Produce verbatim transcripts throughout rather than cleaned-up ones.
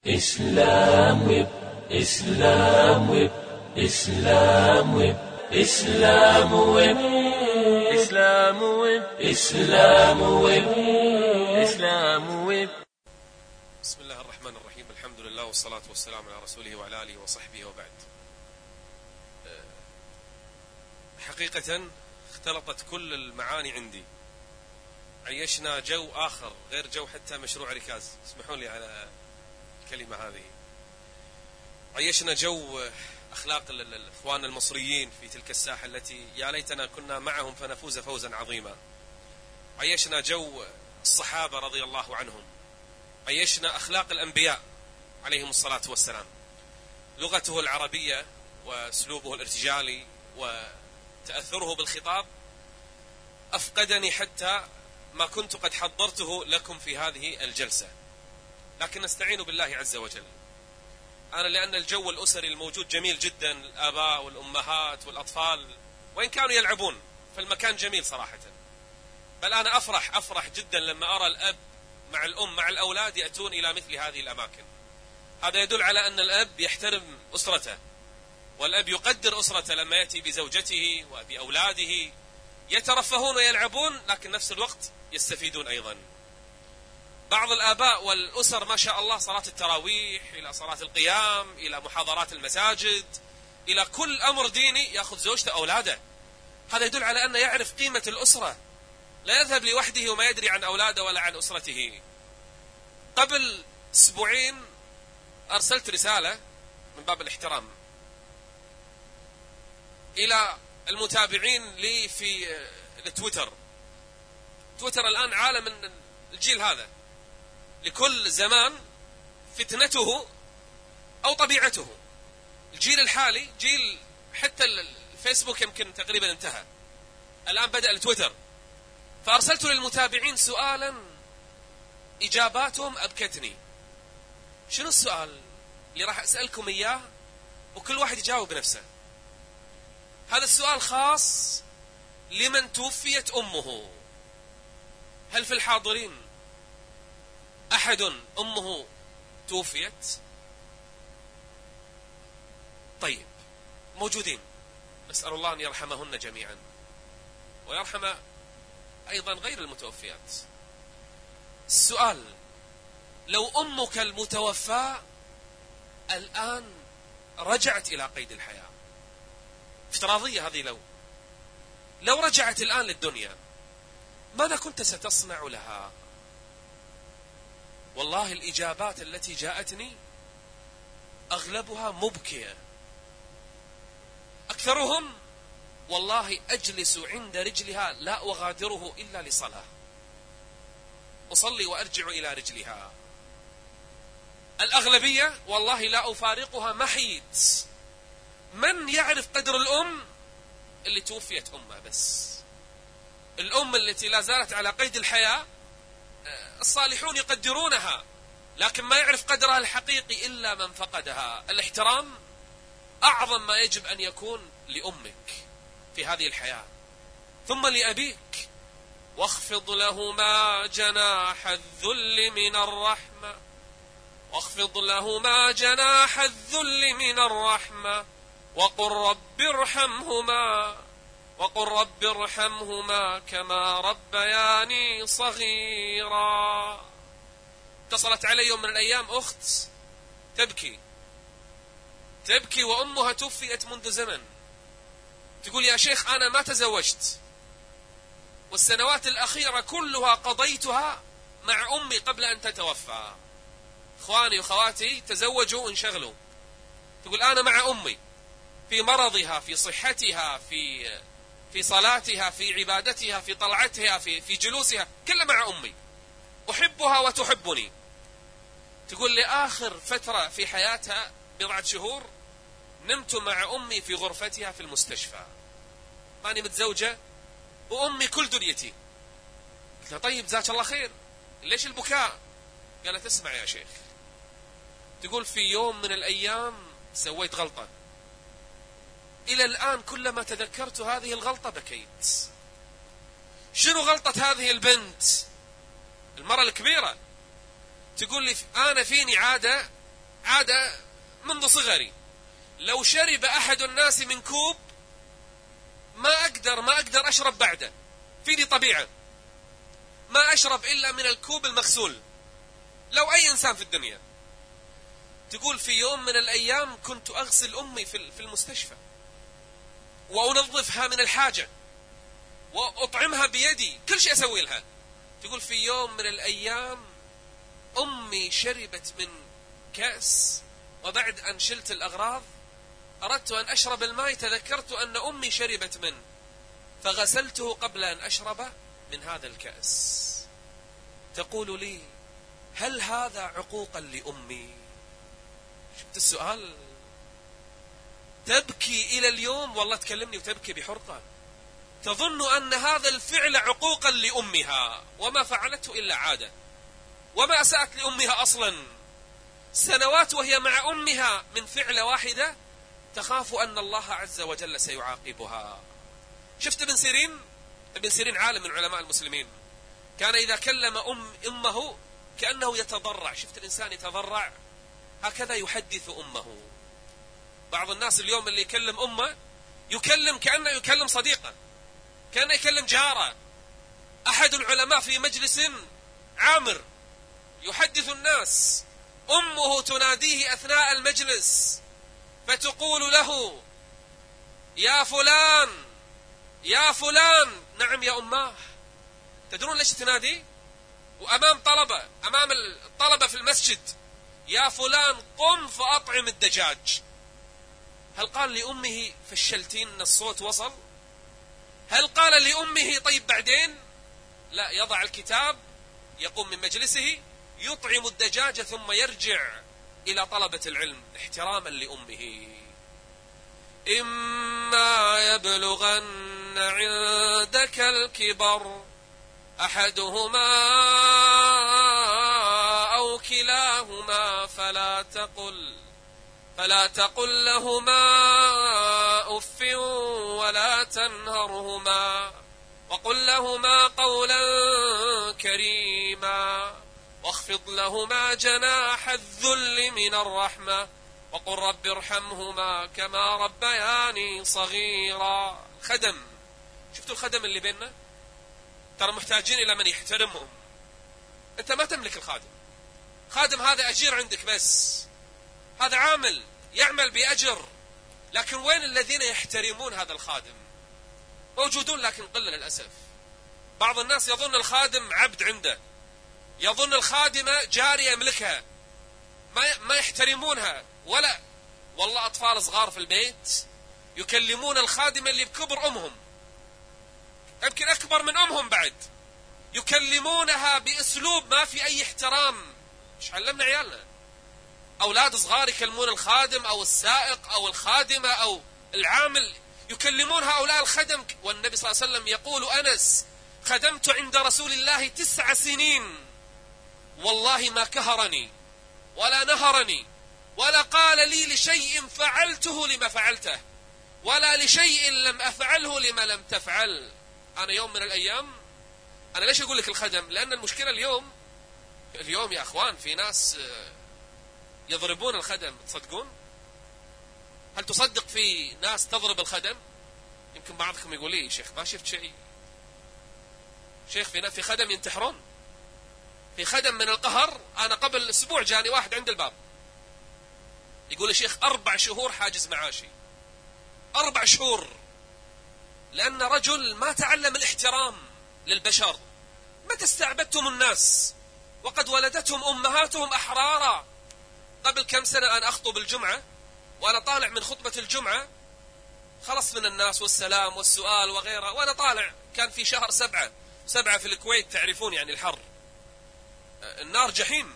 إسلام ويب إسلام ويب إسلام ويب إسلام ويب إسلام ويب إسلام ويب إسلام ويب. بسم الله الرحمن الرحيم. الحمد لله والصلاة والسلام على رسوله وعلى آله وصحبه وبعد. حقيقة اختلطت كل المعاني عندي، عيشنا جو آخر غير جو حتى مشروع ركاز، اسمحوا لي على الكلمة هذه. عيشنا جو أخلاق الإخوان المصريين في تلك الساحة التي يا ليتنا كنا معهم فنفوز فوزا عظيما. عيشنا جو الصحابة رضي الله عنهم، عيشنا أخلاق الأنبياء عليهم الصلاة والسلام، لغته العربية وأسلوبه الارتجالي وتأثره بالخطاب أفقدني حتى ما كنت قد حضرته لكم في هذه الجلسة، لكن نستعين بالله عز وجل. أنا لأن الجو الأسري الموجود جميل جدا، الآباء والأمهات والأطفال وإن كانوا يلعبون فالمكان جميل صراحة، بل أنا أفرح أفرح جدا لما أرى الأب مع الأم مع الأولاد يأتون إلى مثل هذه الأماكن. هذا يدل على أن الأب يحترم أسرته، والأب يقدر أسرته لما يأتي بزوجته وبأولاده، يترفهون ويلعبون لكن نفس الوقت يستفيدون أيضا. بعض الآباء والأسر ما شاء الله صلاة التراويح إلى صلاة القيام إلى محاضرات المساجد إلى كل أمر ديني يأخذ زوجته أولاده. هذا يدل على أنه يعرف قيمة الأسرة، لا يذهب لوحده وما يدري عن أولاده ولا عن أسرته. قبل أسبوعين أرسلت رسالة من باب الاحترام إلى المتابعين لي في التويتر. تويتر الآن عالم الجيل هذا، لكل زمان فتنته أو طبيعته. الجيل الحالي جيل حتى الفيسبوك يمكن تقريبا انتهى، الآن بدأ التويتر. فأرسلت للمتابعين سؤالا إجاباتهم أبكتني. شنو السؤال اللي راح أسألكم إياه وكل واحد يجاوب بنفسه؟ هذا السؤال خاص لمن توفيت أمه. هل في الحاضرين أحد أمه توفيت؟ طيب، موجودين، نسأل الله أن يرحمهن جميعا ويرحم أيضا غير المتوفيات. السؤال: لو أمك المتوفى الآن رجعت إلى قيد الحياة، افتراضية هذه، لو لو رجعت الآن للدنيا ماذا كنت ستصنع لها؟ والله الإجابات التي جاءتني أغلبها مبكية. أكثرهم: والله أجلس عند رجلها لا أغادره إلا لصلاة، أصلي وأرجع إلى رجلها. الأغلبية: والله لا أفارقها محيط. من يعرف قدر الأم اللي توفيت أمها؟ بس الأم التي لا زالت على قيد الحياة الصالحون يقدرونها، لكن ما يعرف قدرها الحقيقي إلا من فقدها. الاحترام أعظم ما يجب أن يكون لأمك في هذه الحياة، ثم لأبيك. واخفض لهما جناح الذل من الرحمة واخفض لهما جناح الذل من الرحمة وقل رب ارحمهما وقل رب ارحمهما كما ربياني صغيرا. اتصلت علي يوم من الأيام أخت تبكي تبكي وأمها توفيت منذ زمن. تقول: يا شيخ أنا ما تزوجت، والسنوات الأخيرة كلها قضيتها مع أمي قبل أن تتوفى. إخواني وخواتي تزوجوا وانشغلوا. تقول: أنا مع أمي في مرضها، في صحتها، في في صلاتها، في عبادتها، في طلعتها، في في جلوسها، كلها مع أمي، أحبها وتحبني. تقول لي: آخر فترة في حياتها بضعة شهور نمت مع أمي في غرفتها في المستشفى، ماني متزوجة وأمي كل دنيتي. قلت لها: طيب جزاك الله خير، ليش البكاء؟ قالت: اسمع يا شيخ، تقول في يوم من الأيام سويت غلطة، إلى الآن كلما تذكرت هذه الغلطة بكيت. شنو غلطة هذه البنت المرأة الكبيرة؟ تقول لي: أنا فيني عادة عادة منذ صغري، لو شرب أحد الناس من كوب ما أقدر ما أقدر أشرب بعده، فيني طبيعة ما أشرب إلا من الكوب المغسول. لو أي إنسان في الدنيا. تقول في يوم من الأيام كنت أغسل أمي في المستشفى وأنظفها من الحاجة وأطعمها بيدي، كل شيء أسوي لها. تقول في يوم من الأيام أمي شربت من كأس، وبعد أن شلت الأغراض أردت أن أشرب الماء، تذكرت أن أمي شربت منه فغسلته قبل أن أشرب من هذا الكأس. تقول لي هل هذا عقوقا لأمي؟ شفت السؤال؟ تبكي إلى اليوم، والله تكلمني وتبكي بحرقة، تظن أن هذا الفعل عقوقا لأمها، وما فعلته إلا عادة، وما أسأت لأمها أصلا. سنوات وهي مع أمها من فعل واحدة تخاف أن الله عز وجل سيعاقبها. شفت ابن سيرين؟ ابن سيرين عالم من علماء المسلمين، كان إذا كلم أم أمه كأنه يتضرع. شفت الإنسان يتضرع؟ هكذا يحدث أمه. بعض الناس اليوم اللي يكلم أمه يكلم كأنه يكلم صديقه، كأنه يكلم جاره. أحد العلماء في مجلس عامر يحدث الناس، أمه تناديه أثناء المجلس فتقول له يا فلان يا فلان. نعم يا أماه. تدرون ليش تنادي؟ وأمام طلبة، أمام الطلبة في المسجد، يا فلان قم فأطعم الدجاج. هل قال لأمه فشلتين أن الصوت وصل؟ هل قال لأمه طيب بعدين؟ لا، يضع الكتاب، يقوم من مجلسه، يطعم الدجاج ثم يرجع إلى طلبة العلم احتراما لأمه. إما يبلغن عندك الكبر أحدهما أو كلاهما فلا تقل فلا تقل لهما أف ولا تنهرهما وقل لهما قولا كريما واخفض لهما جناح الذل من الرحمة وقل رب ارحمهما كما ربياني صغيرا. خدم، شفتوا الخدم اللي بيننا؟ ترى محتاجين إلى من يحترمهم. أنت ما تملك الخادم، خادم هذا أجير عندك بس، هذا عامل يعمل بأجر، لكن وين الذين يحترمون هذا الخادم؟ موجودون لكن قلة للأسف. بعض الناس يظن الخادم عبد عنده، يظن الخادمة جارية يملكها، ما ما يحترمونها. ولا والله أطفال صغار في البيت يكلمون الخادمة اللي بكبر أمهم، يمكن أكبر من أمهم بعد، يكلمونها بأسلوب ما في أي احترام. مش علمنا عيالنا؟ أولاد صغار يكلمون الخادم أو السائق أو الخادمة أو العامل، يكلمون هؤلاء الخدم. والنبي صلى الله عليه وسلم يقول أنس خدمت عند رسول الله تسع سنين والله ما كهرني ولا نهرني ولا قال لي لشيء فعلته لما فعلته ولا لشيء لم أفعله لما لم تفعل. أنا يوم من الأيام، أنا ليش أقول لك الخدم؟ لأن المشكلة اليوم اليوم يا أخوان في ناس يضربون الخدم. تصدقون؟ هل تصدق في ناس تضرب الخدم؟ يمكن بعضكم يقول لي شيخ ما شفت شيء. شيخ في في خدم ينتحرون، في خدم من القهر. أنا قبل أسبوع جاني واحد عند الباب يقول لي شيخ أربع شهور حاجز معاشي، أربع شهور، لأن رجل ما تعلم الاحترام للبشر. متى استعبدتم الناس وقد ولدتهم أمهاتهم أحرارا؟ قبل كم سنة أنا أخطب الجمعة وأنا طالع من خطبة الجمعة خلص من الناس والسلام والسؤال وغيره، وأنا طالع كان في شهر سبعة سبعة في الكويت، تعرفون يعني الحر، النار جحيم.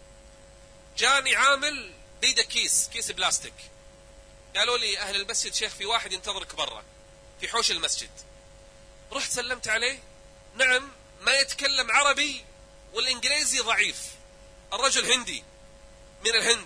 جاني عامل بيده كيس كيس بلاستيك، قالوا لي أهل المسجد شيخ في واحد ينتظرك برا في حوش المسجد. رحت سلمت عليه، نعم، ما يتكلم عربي والإنجليزي ضعيف، الرجل هندي من الهند.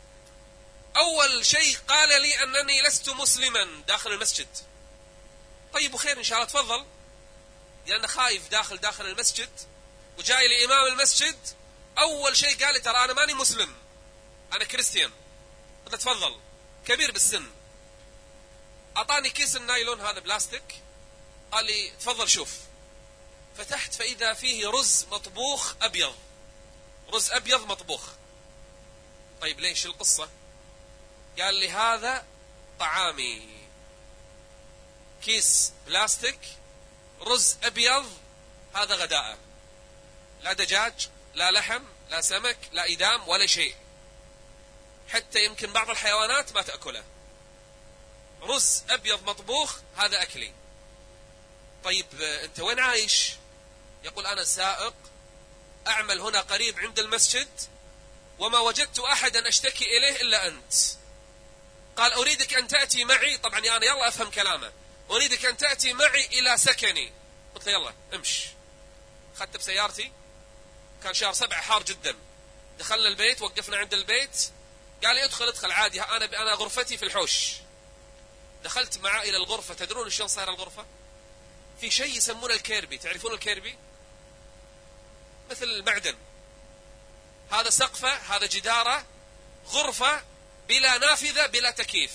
أول شيء قال لي أنني لست مسلما داخل المسجد. طيب وخير إن شاء الله تفضل، لأنه خايف داخل داخل المسجد وجاي لإمام المسجد. أول شيء قال لي ترى أنا ماني مسلم، أنا كريستيان. قلت تفضل. كبير بالسن، أعطاني كيس النايلون هذا بلاستيك، قال لي تفضل شوف. فتحت فإذا فيه رز مطبوخ أبيض، رز أبيض مطبوخ. طيب ليش القصة؟ قال لي هذا طعامي، كيس بلاستيك رز أبيض، هذا غداءه، لا دجاج لا لحم لا سمك لا إدام ولا شيء، حتى يمكن بعض الحيوانات ما تأكله، رز أبيض مطبوخ هذا أكلي. طيب أنت وين عايش؟ يقول أنا سائق، أعمل هنا قريب عند المسجد، وما وجدت أحدا أشتكي إليه إلا أنت. قال أريدك أن تأتي معي، طبعا أنا يلا أفهم كلامه، أريدك أن تأتي معي إلى سكني. قلت له يلا امش. خدت بسيارتي، كان شهر سبعة حار جدا، دخلنا البيت، وقفنا عند البيت، قال لي ادخل ادخل عادي، أنا أنا غرفتي في الحوش. دخلت معه إلى الغرفة. تدرون شلون صاير الغرفة؟ في شيء يسمونه الكيربي، تعرفون الكيربي؟ مثل المعدن، هذا سقفه، هذا جداره، غرفة بلا نافذة بلا تكييف.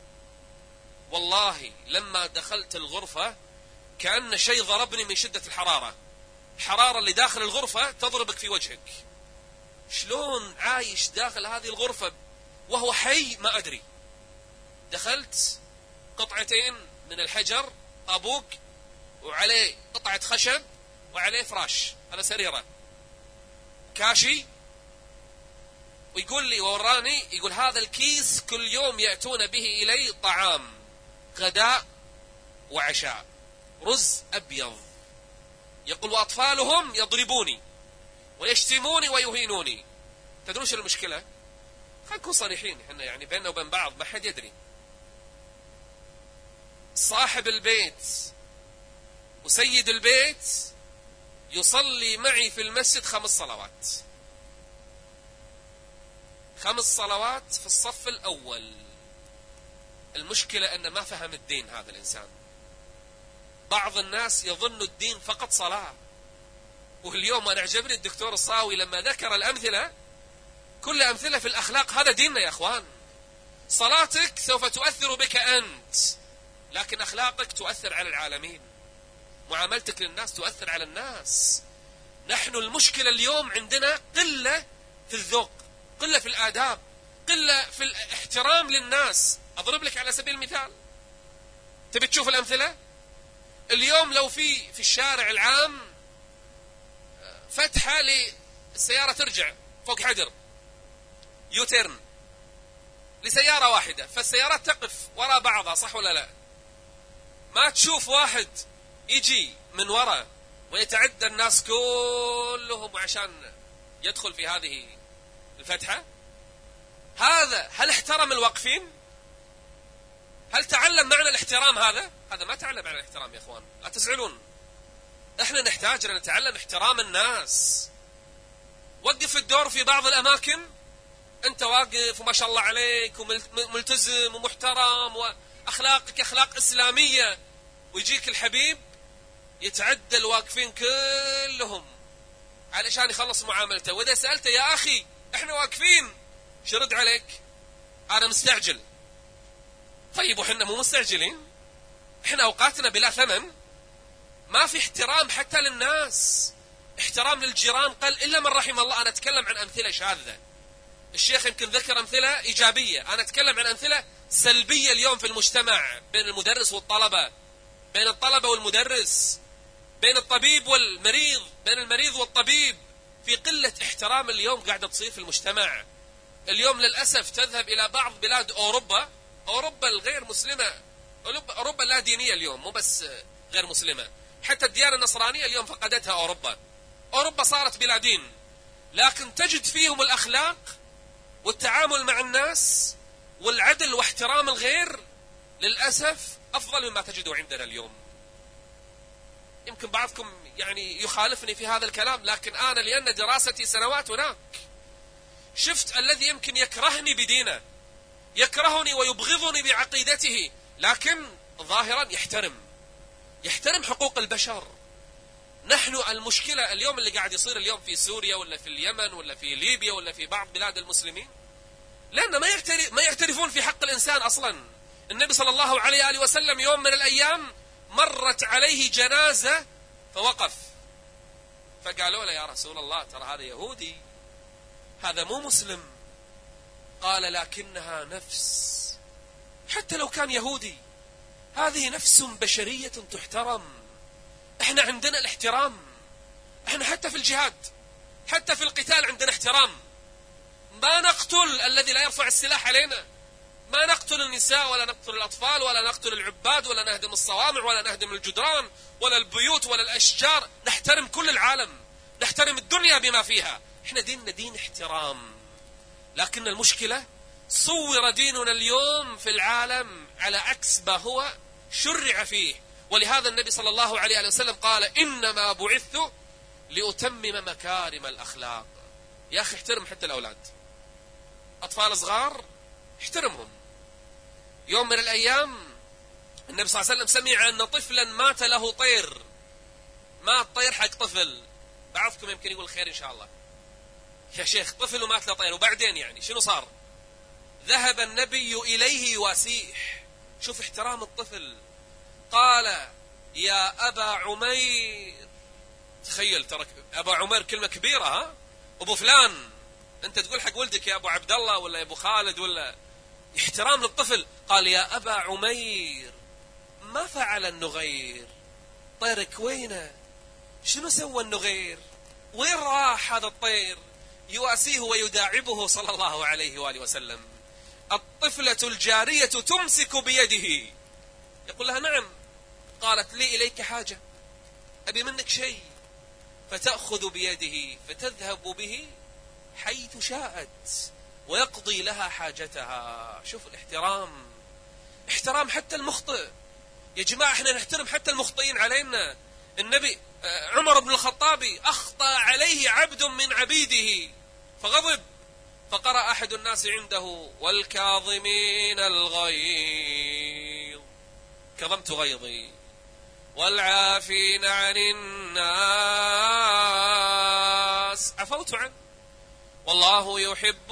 والله لما دخلت الغرفة كأن شيء ضربني من شدة الحرارة، الحرارة اللي داخل الغرفة تضربك في وجهك. شلون عايش داخل هذه الغرفة وهو حي؟ ما أدري. دخلت، قطعتين من الحجر، طابوق، وعليه قطعة خشب، وعليه فراش، هذا سريرة، كاشي. ويقول لي ووراني، يقول هذا الكيس كل يوم يأتون به إلي طعام، غداء وعشاء، رز أبيض. يقول وأطفالهم يضربوني ويشتموني ويهينوني. تدرون شو المشكلة؟ خلينا نكون صريحين احنا، يعني بيننا وبين بعض ما حد يدري. صاحب البيت وسيد البيت يصلي معي في المسجد خمس صلوات، خمس صلوات في الصف الأول. المشكلة أنه ما فهم الدين هذا الإنسان. بعض الناس يظن الدين فقط صلاة. واليوم أنا عجبني الدكتور الصاوي لما ذكر الأمثلة، كل أمثلة في الأخلاق. هذا ديننا يا أخوان. صلاتك سوف تؤثر بك أنت، لكن أخلاقك تؤثر على العالمين، معاملتك للناس تؤثر على الناس. نحن المشكلة اليوم عندنا قلة في الذوق، قلة في الآداب، قلة في الاحترام للناس. أضرب لك على سبيل المثال، تبي تشوف الأمثلة؟ اليوم لو في في الشارع العام فتحة للسيارة ترجع فوق حجر، يوتيرن لسيارة واحدة، فالسيارات تقف وراء بعضها، صح ولا لا؟ ما تشوف واحد يجي من وراء ويتعدى الناس كلهم عشان يدخل في هذه الفتحة. هذا هل احترم الواقفين؟ هل تعلم معنى الاحترام؟ هذا هذا ما تعلم معنى الاحترام يا اخوان، لا تزعلون. احنا نحتاج ان نتعلم احترام الناس. وقف الدور في بعض الاماكن، انت واقف وما شاء الله عليك وملتزم ومحترم واخلاقك اخلاق اسلامية، ويجيك الحبيب يتعدى الواقفين كلهم علشان يخلص معاملته. واذا سألته يا اخي احنا واقفين، شرد عليك؟ انا مستعجل. طيب وحنا مو مستعجلين؟ احنا اوقاتنا بلا ثمن. ما في احترام حتى للناس، احترام للجيران قل الا من رحم الله. انا اتكلم عن امثله شاذه، الشيخ يمكن ذكر امثله ايجابيه، انا اتكلم عن امثله سلبيه اليوم في المجتمع، بين المدرس والطلبه، بين الطلبه والمدرس، بين الطبيب والمريض، بين المريض والطبيب. في قله احترام اليوم قاعده تصير في المجتمع. اليوم للاسف تذهب الى بعض بلاد اوروبا، اوروبا الغير مسلمه، اوروبا لا دينيه اليوم، مو بس غير مسلمه، حتى الديانه النصرانيه اليوم فقدتها اوروبا. اوروبا صارت بلا دين، لكن تجد فيهم الاخلاق والتعامل مع الناس والعدل واحترام الغير للاسف افضل مما تجده عندنا اليوم. يمكن بعضكم يعني يخالفني في هذا الكلام، لكن انا لان دراستي سنوات هناك شفت الذي يمكن يكرهني بدينه، يكرهني ويبغضني بعقيدته، لكن ظاهرا يحترم يحترم حقوق البشر. نحن المشكلة اليوم اللي قاعد يصير اليوم في سوريا ولا في اليمن ولا في ليبيا ولا في بعض بلاد المسلمين، لأن ما يعترف ما يعترفون في حق الإنسان أصلا. النبي صلى الله عليه وآله وسلم يوم من الأيام مرت عليه جنازة فوقف، فقالوا له: يا رسول الله ترى هذا يهودي، هذا مو مسلم. قال: لكنها نفس، حتى لو كان يهودي هذه نفس بشرية تحترم. احنا عندنا الاحترام، احنا حتى في الجهاد حتى في القتال عندنا احترام. ما نقتل الذي لا يرفع السلاح علينا، ما نقتل النساء ولا نقتل الأطفال ولا نقتل العباد ولا نهدم الصوامع ولا نهدم الجدران ولا البيوت ولا الأشجار. نحترم كل العالم، نحترم الدنيا بما فيها. احنا ديننا دين احترام. لكن المشكلة صور ديننا اليوم في العالم على عكس ما هو شرع فيه. ولهذا النبي صلى الله عليه وسلم قال: إنما بعثت لأتمم مكارم الأخلاق. يا أخي احترم حتى الأولاد، أطفال صغار احترمهم. يوم من الأيام النبي صلى الله عليه وسلم سمع أن طفلا مات له طير، مات طير حق طفل. بعضكم يمكن يقول خير إن شاء الله يا شيخ، طفل ومات له طير وبعدين يعني شنو صار؟ ذهب النبي إليه يواسيه. شوف احترام الطفل. قال: يا أبا عمير. تخيل ترى أبا عمير كلمة كبيرة، ها؟ أبو فلان. أنت تقول حق ولدك يا أبو عبد الله ولا يا أبو خالد ولا. احترام للطفل. قال: يا أبا عمير ما فعل النغير؟ طيرك وينه؟ شنو سوى النغير؟ وين راح هذا الطير؟ يواسيه ويداعبه صلى الله عليه وآله وسلم. الطفلة الجارية تمسك بيده، يقول لها: نعم. قالت: لي إليك حاجة، أبي منك شيء. فتأخذ بيده فتذهب به حيث شاءت ويقضي لها حاجتها. شوف الاحترام، احترام حتى المخطئ. يا جماعة احنا نحترم حتى المخطئين علينا. النبي عمر بن الخطاب أخطأ عليه عبد من عبيده فغضب، فقرأ أحد الناس عنده: والكاظمين الغيظ، كظمت غيظي، والعافين عن الناس، عفوت عنه، والله يحب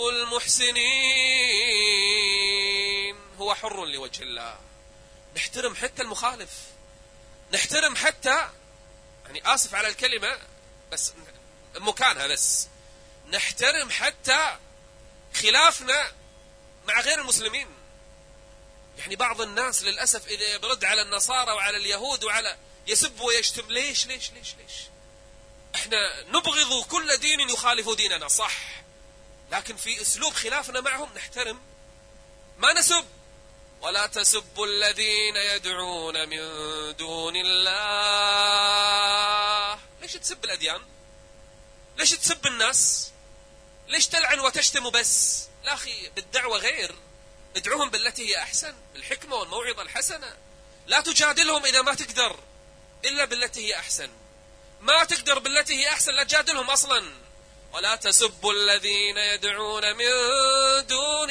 المحسنين. هو حر لوجه الله. نحترم حتى المخالف، نحترم حتى، يعني آسف على الكلمة بس مكانها، بس نحترم حتى خلافنا مع غير المسلمين. يعني بعض الناس للأسف إذا يبرد على النصارى وعلى اليهود وعلى يسب ويشتم. ليش ليش ليش ليش احنا نبغض كل دين يخالف ديننا، صح، لكن في أسلوب خلافنا معهم نحترم، ما نسب. ولا تسبوا الذين يدعون من دون الله. ليش تسب الأديان؟ ليش تسب الناس؟ ليش تلعن وتشتم بس؟ لا أخي، بالدعوة غير، ادعوهم بالتي هي أحسن، بالحكمة والموعظة الحسنة. لا تجادلهم إذا ما تقدر إلا بالتي هي أحسن. ما تقدر بالتي هي أحسن لا تجادلهم أصلا. ولا تسبوا الذين يدعون من دون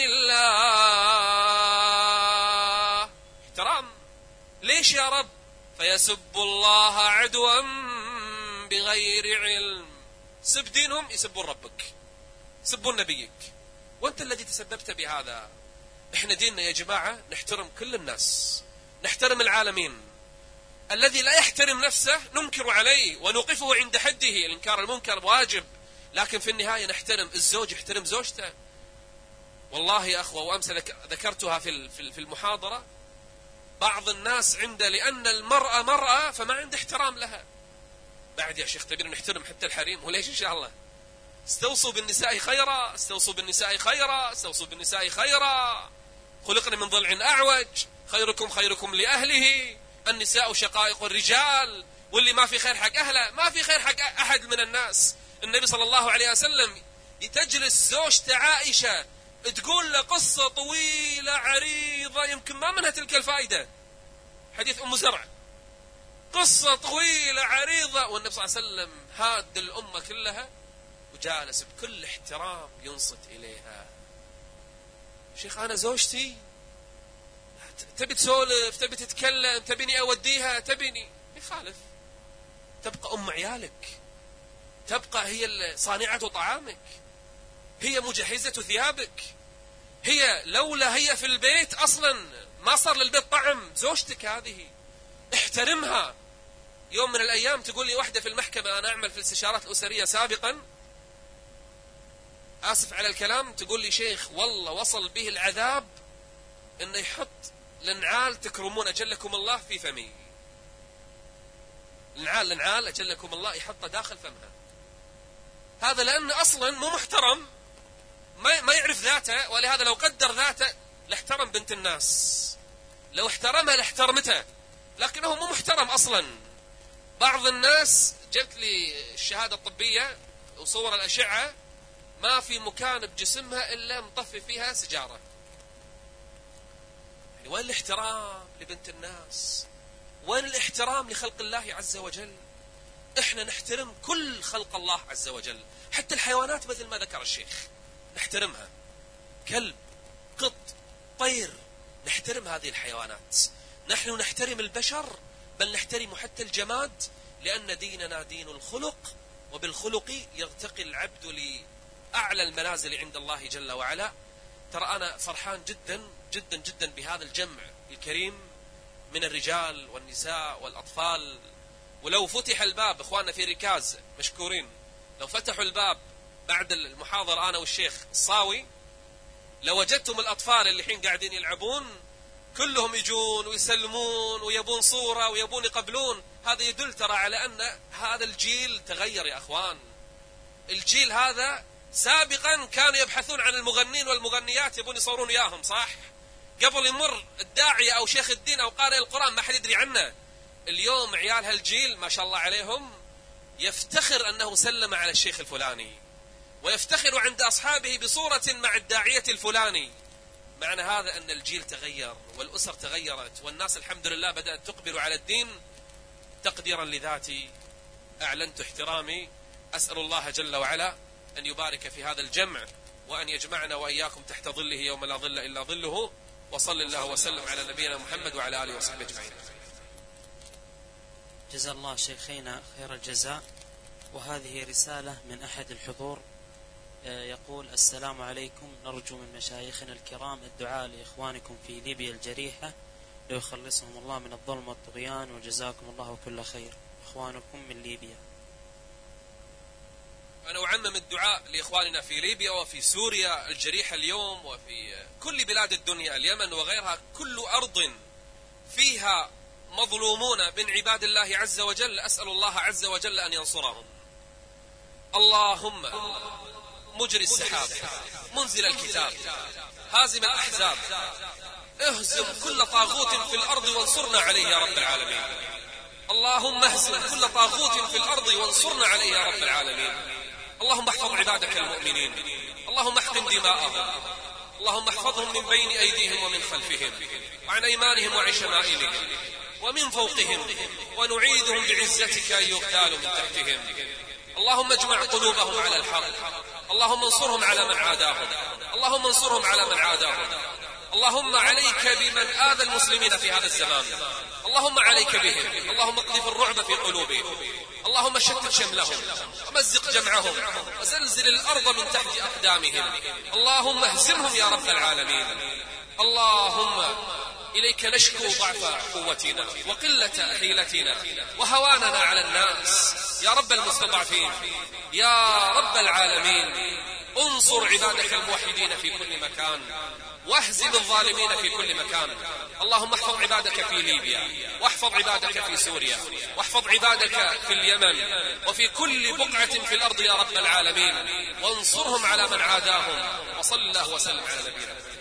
الله. احترام. ليش يا رب؟ فيسبوا الله عدوا بغير علم. سب دينهم يسبون ربك، يسبون نبيك، وانت الذي تسببت بهذا. احنا ديننا يا جماعة نحترم كل الناس، نحترم العالمين. الذي لا يحترم نفسه ننكر عليه ونوقفه عند حده. الانكار المنكر واجب، لكن في النهاية نحترم. الزوج يحترم زوجته. والله يا أخوة، وأمس ذكرتها في في المحاضرة، بعض الناس عنده لأن المرأة مرأة فما عنده احترام لها. بعد يا شيخ تبين نحترم حتى الحريم؟ وليش إن شاء الله؟ استوصوا بالنساء خيرا، استوصوا بالنساء خيرا، استوصوا بالنساء خيرا. خلقنا من ضلع أعوج، خيركم خيركم لأهله، النساء شقائق الرجال. واللي ما في خير حق أهله ما في خير حق أحد من الناس. النبي صلى الله عليه وسلم تجلس زوجته عائشة تقول له قصة طويلة عريضة يمكن ما منها تلك الفائدة، حديث أم زرع، قصة طويلة عريضة، والنبي صلى الله عليه وسلم هاد الأمة كلها وجالس بكل احترام ينصت إليها. شيخ أنا زوجتي تبي تسولف، تبي تتكلم، تبيني أوديها، تبيني يخالف، تبقى أم عيالك، تبقى هي صانعة طعامك، هي مجهزة ثيابك، هي لولا هي في البيت أصلا ما صار للبيت طعم. زوجتك هذه احترمها. يوم من الأيام تقول لي واحدة في المحكمة، أنا أعمل في الاستشارات الأسرية سابقا، آسف على الكلام، تقول لي شيخ والله وصل به العذاب إنه يحط لنعال تكرمون أجلكم الله في فمي. لنعال لنعال أجلكم الله يحطه داخل فمها. هذا لأنه أصلا مو محترم، ما ما يعرف ذاته، ولهذا لو قدر ذاته لاحترم بنت الناس، لو احترمها لاحترمته، لكنه مو محترم أصلا. بعض الناس جبت لي الشهادة الطبية وصور الأشعة، ما في مكان بجسمها إلا مطفي فيها سجارة. يعني وين الاحترام لبنت الناس؟ وين الاحترام لخلق الله عز وجل؟ احنا نحترم كل خلق الله عز وجل، حتى الحيوانات مثل ما ذكر الشيخ نحترمها، كلب، قط، طير، نحترم هذه الحيوانات. نحن نحترم البشر، بل نحترم حتى الجماد، لأن ديننا دين الخلق، وبالخلق يرتقي العبد لأعلى المنازل عند الله جل وعلا. ترى أنا فرحان جدا جدا جدا بهذا الجمع الكريم من الرجال والنساء والأطفال. ولو فتح الباب، إخواننا في ركاز مشكورين، لو فتحوا الباب بعد المحاضرة أنا والشيخ الصاوي، لو وجدتم الأطفال اللي حين قاعدين يلعبون كلهم يجون ويسلمون ويبون صورة ويبون يقبلون. هذا يدل ترى على أن هذا الجيل تغير يا أخوان. الجيل هذا سابقا كانوا يبحثون عن المغنين والمغنيات يبون يصورون إياهم، صح؟ قبل يمر الداعية أو شيخ الدين أو قارئ القرآن ما حد يدري عنه. اليوم عيال هالجيل ما شاء الله عليهم يفتخر أنه سلم على الشيخ الفلاني، ويفتخر عند أصحابه بصورة مع الداعية الفلاني. معنى هذا أن الجيل تغير والأسر تغيرت، والناس الحمد لله بدأت تقبل على الدين. تقديرا لذاتي أعلنت احترامي. أسأل الله جل وعلا أن يبارك في هذا الجمع، وأن يجمعنا وإياكم تحت ظله يوم لا ظل إلا ظله. وصل الله وسلم على نبينا محمد وعلى آله وصحبه أجمعين. جزا الله شيخينا خير الجزاء. وهذه رسالة من أحد الحضور يقول: السلام عليكم، نرجو من مشايخنا الكرام الدعاء لإخوانكم في ليبيا الجريحة ليخلصهم الله من الظلم والطغيان، وجزاكم الله كل خير. إخوانكم من ليبيا. أنا أعمم الدعاء لإخواننا في ليبيا وفي سوريا الجريحة اليوم، وفي كل بلاد الدنيا، اليمن وغيرها، كل أرض فيها مظلومون من عباد الله عز وجل. أسأل الله عز وجل أن ينصرهم. اللهم مجري السحاب، منزل الكتاب، هازم الأحزاب، اهزم كل طاغوت في الأرض وانصرنا عليه يا رب العالمين. اللهم اهزم كل طاغوت في الأرض وانصرنا عليه يا رب العالمين. اللهم احفظ عبادك المؤمنين، اللهم احقن دماءهم، اللهم احفظهم من بين أيديهم ومن خلفهم وعن أيمانهم وعن شمائلهم ومن فوقهم، ونعيذهم بعزتك أن يغتالوا من تحتهم. اللهم اجمع قلوبهم على الحق، اللهم انصرهم على من عاداهم، اللهم انصرهم على من عاداهم. اللهم عليك بمن آذى المسلمين في هذا الزمان، اللهم عليك بهم، اللهم اقذف الرعب في قلوبهم، اللهم شتت شملهم ومزق جمعهم وزلزل الأرض من تحت أقدامهم، اللهم اهزمهم يا رب العالمين. اللهم إليك نشكو ضعف قوتنا وقلة حيلتنا وهواننا على الناس يا رب المستضعفين يا رب العالمين. انصر عبادك الموحدين في كل مكان، واهزم الظالمين في كل مكان. اللهم احفظ عبادك في ليبيا، واحفظ عبادك في سوريا، واحفظ عبادك في اليمن وفي كل بقعة في الأرض يا رب العالمين، وانصرهم على من عاداهم. وصلى الله وسلم على نبينا.